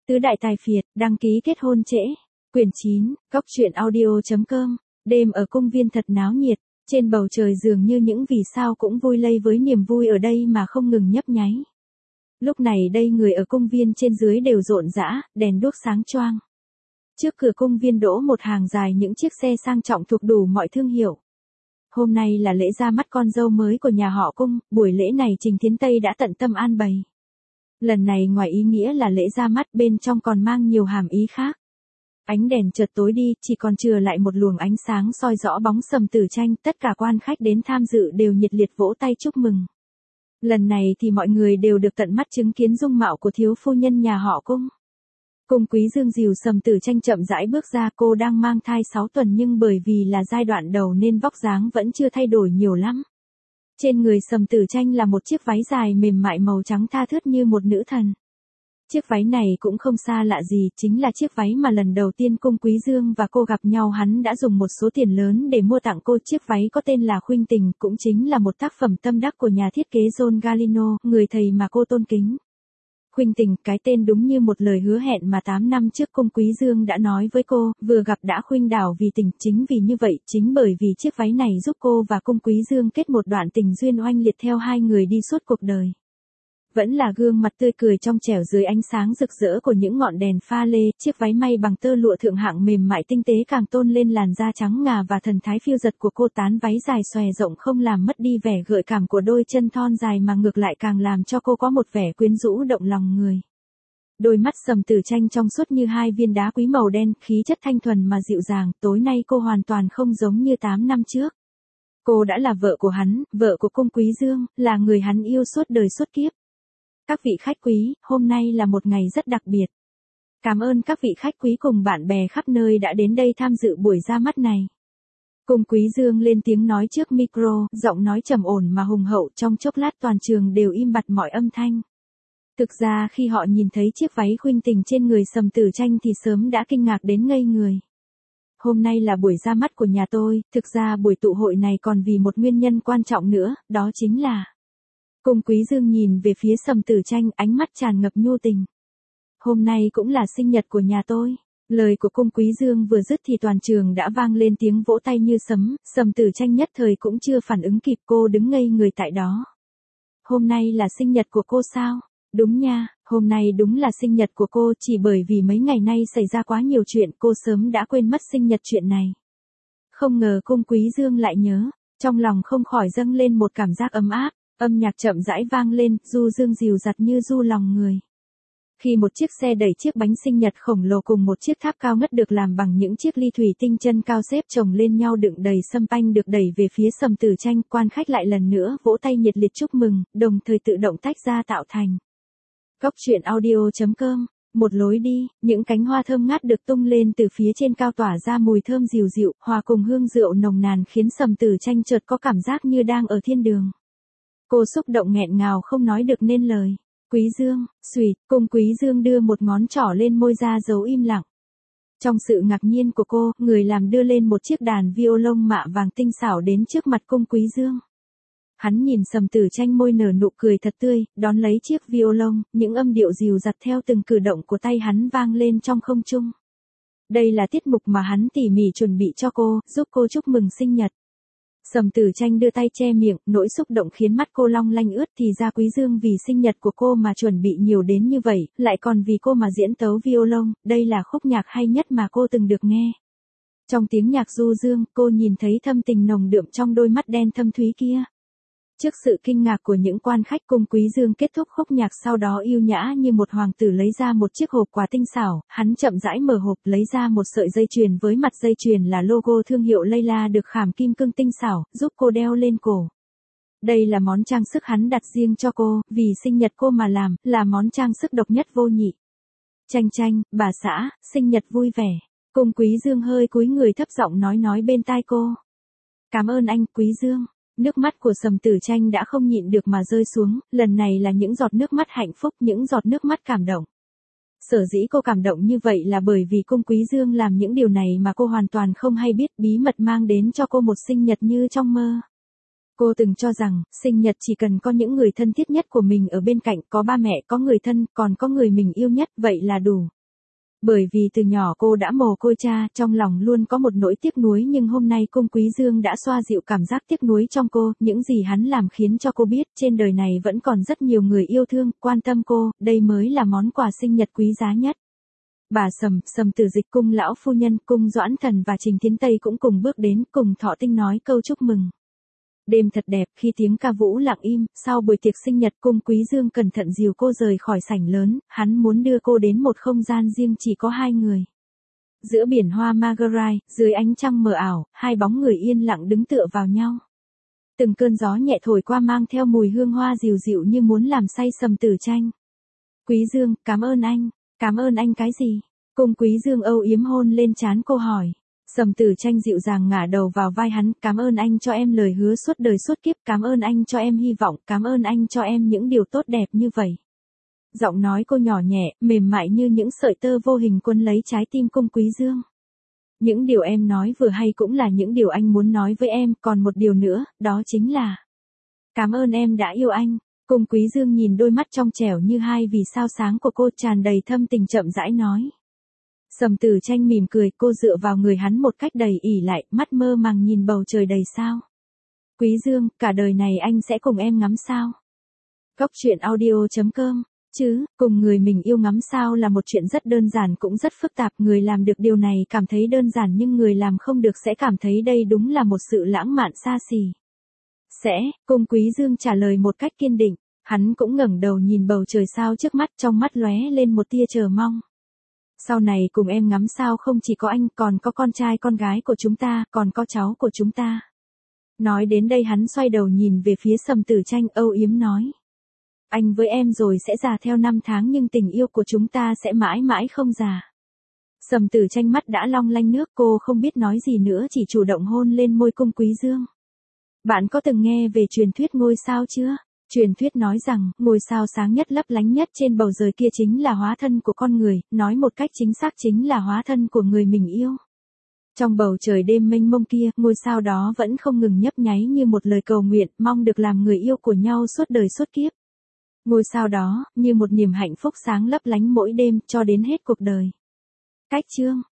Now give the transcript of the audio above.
Tứ đại tài phiệt, đăng ký kết hôn trễ. Quyển 9, Cốc truyện audio.com. Đêm ở cung viên thật náo nhiệt, trên bầu trời dường như những vì sao cũng vui lây với niềm vui ở đây mà không ngừng nhấp nháy. Lúc này đây người ở cung viên trên dưới đều rộn rã, đèn đuốc sáng choang. Trước cửa cung viên đỗ một hàng dài những chiếc xe sang trọng thuộc đủ mọi thương hiệu. Hôm nay là lễ ra mắt con dâu mới của nhà họ Cung, buổi lễ này Trình Thiến Tây đã tận tâm an bày. Lần này ngoài ý nghĩa là lễ ra mắt bên trong còn mang nhiều hàm ý khác. Ánh đèn chợt tối đi, chỉ còn chừa lại một luồng ánh sáng soi rõ bóng Sầm Tử Tranh, tất cả quan khách đến tham dự đều nhiệt liệt vỗ tay chúc mừng. Lần này thì mọi người đều được tận mắt chứng kiến dung mạo của thiếu phu nhân nhà họ Cung. Cung Quý Dương dìu Sầm Tử Tranh chậm rãi bước ra, cô đang mang thai 6 tuần nhưng bởi vì là giai đoạn đầu nên vóc dáng vẫn chưa thay đổi nhiều lắm. Trên người Sầm Tử Tranh là một chiếc váy dài mềm mại màu trắng tha thướt như một nữ thần. Chiếc váy này cũng không xa lạ gì, chính là chiếc váy mà lần đầu tiên Cung Quý Dương và cô gặp nhau hắn đã dùng một số tiền lớn để mua tặng cô. Chiếc váy có tên là Khuynh Tình, cũng chính là một tác phẩm tâm đắc của nhà thiết kế John Galliano, người thầy mà cô tôn kính. Khuynh Tình, cái tên đúng như một lời hứa hẹn mà 8 năm trước Cung Quý Dương đã nói với cô, vừa gặp đã khuynh đảo vì tình. Chính vì như vậy, chính bởi vì chiếc váy này giúp cô và Cung Quý Dương kết một đoạn tình duyên oanh liệt theo hai người đi suốt cuộc đời. Vẫn là gương mặt tươi cười trong trẻo dưới ánh sáng rực rỡ của những ngọn đèn pha lê, chiếc váy may bằng tơ lụa thượng hạng mềm mại tinh tế càng tôn lên làn da trắng ngà và thần thái phiêu dật của cô. Tán váy dài xòe rộng không làm mất đi vẻ gợi cảm của đôi chân thon dài mà ngược lại càng làm cho cô có một vẻ quyến rũ động lòng người. Đôi mắt Sầm Tử Tranh trong suốt như hai viên đá quý màu đen, khí chất thanh thuần mà dịu dàng. Tối nay cô hoàn toàn không giống như 8 năm trước. Cô đã là vợ của hắn, vợ của Cung Quý Dương, là người hắn yêu suốt đời suốt kiếp. Các vị khách quý, hôm nay là một ngày rất đặc biệt. Cảm ơn các vị khách quý cùng bạn bè khắp nơi đã đến đây tham dự buổi ra mắt này. Cung Quý Dương lên tiếng nói trước micro, giọng nói trầm ổn mà hùng hậu, trong chốc lát toàn trường đều im bặt mọi âm thanh. Thực ra khi họ nhìn thấy chiếc váy Khuynh Tình trên người Sầm Tử Tranh thì sớm đã kinh ngạc đến ngây người. Hôm nay là buổi ra mắt của nhà tôi, thực ra buổi tụ hội này còn vì một nguyên nhân quan trọng nữa, đó chính là... Cung Quý Dương nhìn về phía Sầm Tử Tranh, ánh mắt tràn ngập nhu tình. Hôm nay cũng là sinh nhật của nhà tôi. Lời của Cung Quý Dương vừa dứt thì toàn trường đã vang lên tiếng vỗ tay như sấm. Sầm Tử Tranh nhất thời cũng chưa phản ứng kịp, cô đứng ngây người tại đó. Hôm nay là sinh nhật của cô sao? Đúng nha, hôm nay đúng là sinh nhật của cô, chỉ bởi vì mấy ngày nay xảy ra quá nhiều chuyện cô sớm đã quên mất sinh nhật chuyện này. Không ngờ Cung Quý Dương lại nhớ, trong lòng không khỏi dâng lên một cảm giác ấm áp. Âm nhạc chậm rãi vang lên, du dương dịu dặt như du lòng người. Khi một chiếc xe đẩy chiếc bánh sinh nhật khổng lồ cùng một chiếc tháp cao ngất được làm bằng những chiếc ly thủy tinh chân cao xếp chồng lên nhau đựng đầy sâm panh được đẩy về phía Sầm Tử Tranh, quan khách lại lần nữa vỗ tay nhiệt liệt chúc mừng, đồng thời tự động tách ra tạo thành. Cốc truyện audio.com. Một lối đi, những cánh hoa thơm ngát được tung lên từ phía trên cao tỏa ra mùi thơm dịu dịu, hòa cùng hương rượu nồng nàn khiến Sầm Tử Tranh chợt có cảm giác như đang ở thiên đường. Cô xúc động nghẹn ngào không nói được nên lời. Quý Dương, xuỵt, Cung Quý Dương đưa một ngón trỏ lên môi ra dấu im lặng. Trong sự ngạc nhiên của cô, người làm đưa lên một chiếc đàn violon mạ vàng tinh xảo đến trước mặt Cung Quý Dương. Hắn nhìn Sầm Tử Tranh môi nở nụ cười thật tươi, đón lấy chiếc violon, những âm điệu dịu dặt theo từng cử động của tay hắn vang lên trong không trung. Đây là tiết mục mà hắn tỉ mỉ chuẩn bị cho cô, giúp cô chúc mừng sinh nhật. Sầm Tử Tranh đưa tay che miệng, nỗi xúc động khiến mắt cô long lanh ướt. Thì ra Quý Dương vì sinh nhật của cô mà chuẩn bị nhiều đến như vậy, lại còn vì cô mà diễn tấu violon, đây là khúc nhạc hay nhất mà cô từng được nghe. Trong tiếng nhạc du dương, cô nhìn thấy thâm tình nồng đượm trong đôi mắt đen thâm thúy kia. Trước sự kinh ngạc của những quan khách, Cung Quý Dương kết thúc khúc nhạc, sau đó yêu nhã như một hoàng tử lấy ra một chiếc hộp quà tinh xảo, hắn chậm rãi mở hộp lấy ra một sợi dây chuyền với mặt dây chuyền là logo thương hiệu Layla được khảm kim cương tinh xảo, giúp cô đeo lên cổ. Đây là món trang sức hắn đặt riêng cho cô, vì sinh nhật cô mà làm, là món trang sức độc nhất vô nhị. Tranh Tranh, bà xã, sinh nhật vui vẻ. Cung Quý Dương hơi cúi người thấp giọng nói bên tai cô. Cảm ơn anh, Quý Dương. Nước mắt của Sầm Tử Tranh đã không nhịn được mà rơi xuống, lần này là những giọt nước mắt hạnh phúc, những giọt nước mắt cảm động. Sở dĩ cô cảm động như vậy là bởi vì Cung Quý Dương làm những điều này mà cô hoàn toàn không hay biết, bí mật mang đến cho cô một sinh nhật như trong mơ. Cô từng cho rằng, sinh nhật chỉ cần có những người thân thiết nhất của mình ở bên cạnh, có ba mẹ, có người thân, còn có người mình yêu nhất, vậy là đủ. Bởi vì từ nhỏ cô đã mồ côi cha, trong lòng luôn có một nỗi tiếc nuối, nhưng hôm nay Cung Quý Dương đã xoa dịu cảm giác tiếc nuối trong cô, những gì hắn làm khiến cho cô biết, trên đời này vẫn còn rất nhiều người yêu thương, quan tâm cô, đây mới là món quà sinh nhật quý giá nhất. Bà Sầm Tử Dịch cung lão phu nhân, cung Doãn Thần và Trình Thiến Tây cũng cùng bước đến, cùng Thọ Tinh nói câu chúc mừng. Đêm thật đẹp, khi tiếng ca vũ lặng im, sau buổi tiệc sinh nhật Cung Quý Dương cẩn thận dìu cô rời khỏi sảnh lớn, hắn muốn đưa cô đến một không gian riêng chỉ có hai người. Giữa biển hoa Marguerite, dưới ánh trăng mờ ảo, hai bóng người yên lặng đứng tựa vào nhau. Từng cơn gió nhẹ thổi qua mang theo mùi hương hoa dịu dịu như muốn làm say Sầm Tử Tranh. Quý Dương, cảm ơn anh. Cảm ơn anh cái gì? Cung Quý Dương âu yếm hôn lên trán cô hỏi. Sầm Tử Tranh dịu dàng ngả đầu vào vai hắn, cảm ơn anh cho em lời hứa suốt đời suốt kiếp, cảm ơn anh cho em hy vọng, cảm ơn anh cho em những điều tốt đẹp như vậy. Giọng nói cô nhỏ nhẹ, mềm mại như những sợi tơ vô hình quấn lấy trái tim Cung Quý Dương. Những điều em nói vừa hay cũng là những điều anh muốn nói với em, còn một điều nữa, đó chính là cảm ơn em đã yêu anh. Cung Quý Dương nhìn đôi mắt trong trẻo như hai vì sao sáng của cô, tràn đầy thâm tình chậm rãi nói. Sầm Tử Tranh mỉm cười, cô dựa vào người hắn một cách đầy ỷ lại, mắt mơ màng nhìn bầu trời đầy sao. Quý Dương, cả đời này anh sẽ cùng em ngắm sao. Góc truyện audio.com. Cùng người mình yêu ngắm sao là một chuyện rất đơn giản cũng rất phức tạp, người làm được điều này cảm thấy đơn giản nhưng người làm không được sẽ cảm thấy đây đúng là một sự lãng mạn xa xỉ. Cung Quý Dương trả lời một cách kiên định, hắn cũng ngẩng đầu nhìn bầu trời sao trước mắt, trong mắt lóe lên một tia chờ mong. Sau này cùng em ngắm sao không chỉ có anh, còn có con trai con gái của chúng ta, còn có cháu của chúng ta. Nói đến đây hắn xoay đầu nhìn về phía Sầm Tử Tranh âu yếm nói. Anh với em rồi sẽ già theo năm tháng nhưng tình yêu của chúng ta sẽ mãi mãi không già. Sầm Tử Tranh mắt đã long lanh nước, cô không biết nói gì nữa, chỉ chủ động hôn lên môi Cung Quý Dương. Bạn có từng nghe về truyền thuyết ngôi sao chưa? Truyền thuyết nói rằng, ngôi sao sáng nhất lấp lánh nhất trên bầu trời kia chính là hóa thân của con người, nói một cách chính xác chính là hóa thân của người mình yêu. Trong bầu trời đêm mênh mông kia, ngôi sao đó vẫn không ngừng nhấp nháy như một lời cầu nguyện, mong được làm người yêu của nhau suốt đời suốt kiếp. Ngôi sao đó, như một niềm hạnh phúc sáng lấp lánh mỗi đêm, cho đến hết cuộc đời. Cách chương